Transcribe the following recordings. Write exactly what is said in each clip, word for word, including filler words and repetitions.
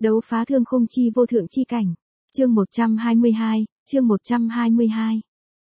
Đấu phá thương khung chi vô thượng chi cảnh. Chương một trăm hai mươi hai, chương một trăm hai mươi hai.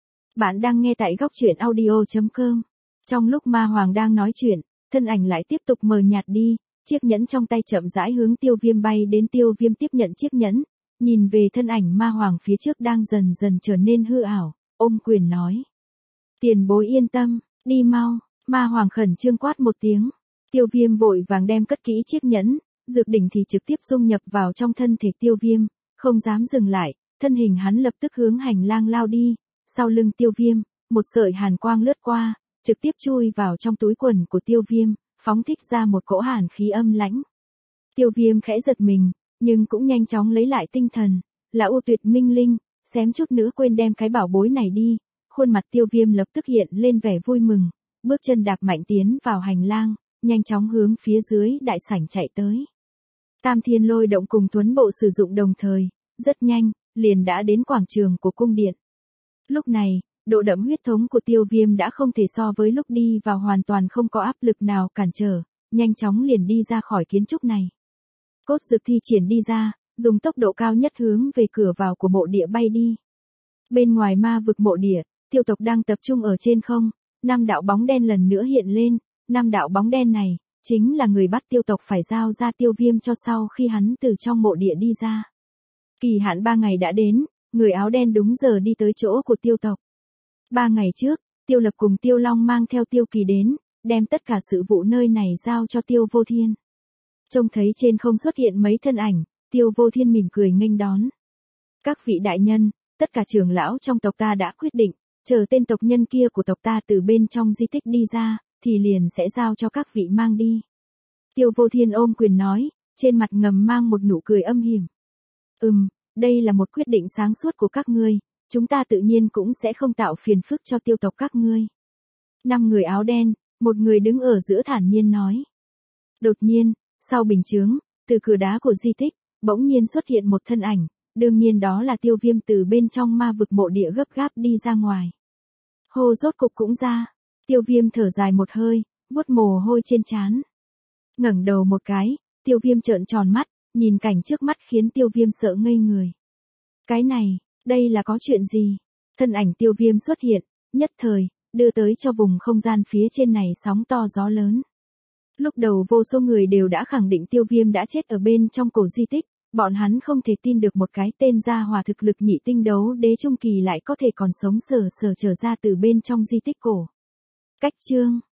Bạn đang nghe tại góc truyện audio chấm com. Trong lúc Ma Hoàng đang nói chuyện, thân ảnh lại tiếp tục mờ nhạt đi, chiếc nhẫn trong tay chậm rãi hướng Tiêu Viêm bay đến. Tiêu Viêm tiếp nhận chiếc nhẫn, nhìn về thân ảnh Ma Hoàng phía trước đang dần dần trở nên hư ảo, ôm quyền nói: "Tiền bối yên tâm, đi mau." Ma Hoàng khẩn trương quát một tiếng. Tiêu Viêm vội vàng đem cất kỹ chiếc nhẫn, dược đỉnh thì trực tiếp dung nhập vào trong thân thể Tiêu Viêm, không dám dừng lại, thân hình hắn lập tức hướng hành lang lao đi. Sau lưng Tiêu Viêm, một sợi hàn quang lướt qua, trực tiếp chui vào trong túi quần của Tiêu Viêm, phóng thích ra một cỗ hàn khí âm lãnh. Tiêu Viêm khẽ giật mình, nhưng cũng nhanh chóng lấy lại tinh thần, là U Tuyệt Minh Linh, xém chút nữa quên đem cái bảo bối này đi. Khuôn mặt Tiêu Viêm lập tức hiện lên vẻ vui mừng, bước chân đạp mạnh tiến vào hành lang, nhanh chóng hướng phía dưới đại sảnh chạy tới. Tam Thiên Lôi Động cùng Tuấn Bộ sử dụng đồng thời, rất nhanh, liền đã đến quảng trường của cung điện. Lúc này, độ đậm huyết thống của Tiêu Viêm đã không thể so với lúc đi vào hoàn toàn không có áp lực nào cản trở, nhanh chóng liền đi ra khỏi kiến trúc này. Cốt dược thi triển đi ra, dùng tốc độ cao nhất hướng về cửa vào của mộ địa bay đi. Bên ngoài ma vực mộ địa, tiêu tộc đang tập trung ở trên không, năm đạo bóng đen lần nữa hiện lên, năm đạo bóng đen này chính là người bắt tiêu tộc phải giao ra Tiêu Viêm cho sau khi hắn từ trong mộ địa đi ra. Kỳ hạn ba ngày đã đến, người áo đen đúng giờ đi tới chỗ của tiêu tộc. Ba ngày trước, Tiêu Lập cùng Tiêu Long mang theo Tiêu Kỳ đến, đem tất cả sự vụ nơi này giao cho Tiêu Vô Thiên. Trông thấy trên không xuất hiện mấy thân ảnh, Tiêu Vô Thiên mỉm cười nghênh đón. "Các vị đại nhân, tất cả trưởng lão trong tộc ta đã quyết định, chờ tên tộc nhân kia của tộc ta từ bên trong di tích đi ra, thì liền sẽ giao cho các vị mang đi." Tiêu Vô Thiên ôm quyền nói, trên mặt ngầm mang một nụ cười âm hiểm. "Ừm, đây là một quyết định sáng suốt của các ngươi, chúng ta tự nhiên cũng sẽ không tạo phiền phức cho tiêu tộc các ngươi." Năm người áo đen, một người đứng ở giữa thản nhiên nói. Đột nhiên, sau bình chướng, từ cửa đá của di tích, bỗng nhiên xuất hiện một thân ảnh, đương nhiên đó là Tiêu Viêm từ bên trong ma vực mộ địa gấp gáp đi ra ngoài. Hô, rốt cục cũng ra. Tiêu Viêm thở dài một hơi, vuốt mồ hôi trên trán. Ngẩng đầu một cái, Tiêu Viêm trợn tròn mắt, nhìn cảnh trước mắt khiến Tiêu Viêm sợ ngây người. Cái này, đây là có chuyện gì? Thân ảnh Tiêu Viêm xuất hiện, nhất thời, đưa tới cho vùng không gian phía trên này sóng to gió lớn. Lúc đầu vô số người đều đã khẳng định Tiêu Viêm đã chết ở bên trong cổ di tích, bọn hắn không thể tin được một cái tên gia hỏa thực lực nhị tinh đấu đế trung kỳ lại có thể còn sống sờ sờ trở ra từ bên trong di tích cổ. Cách chương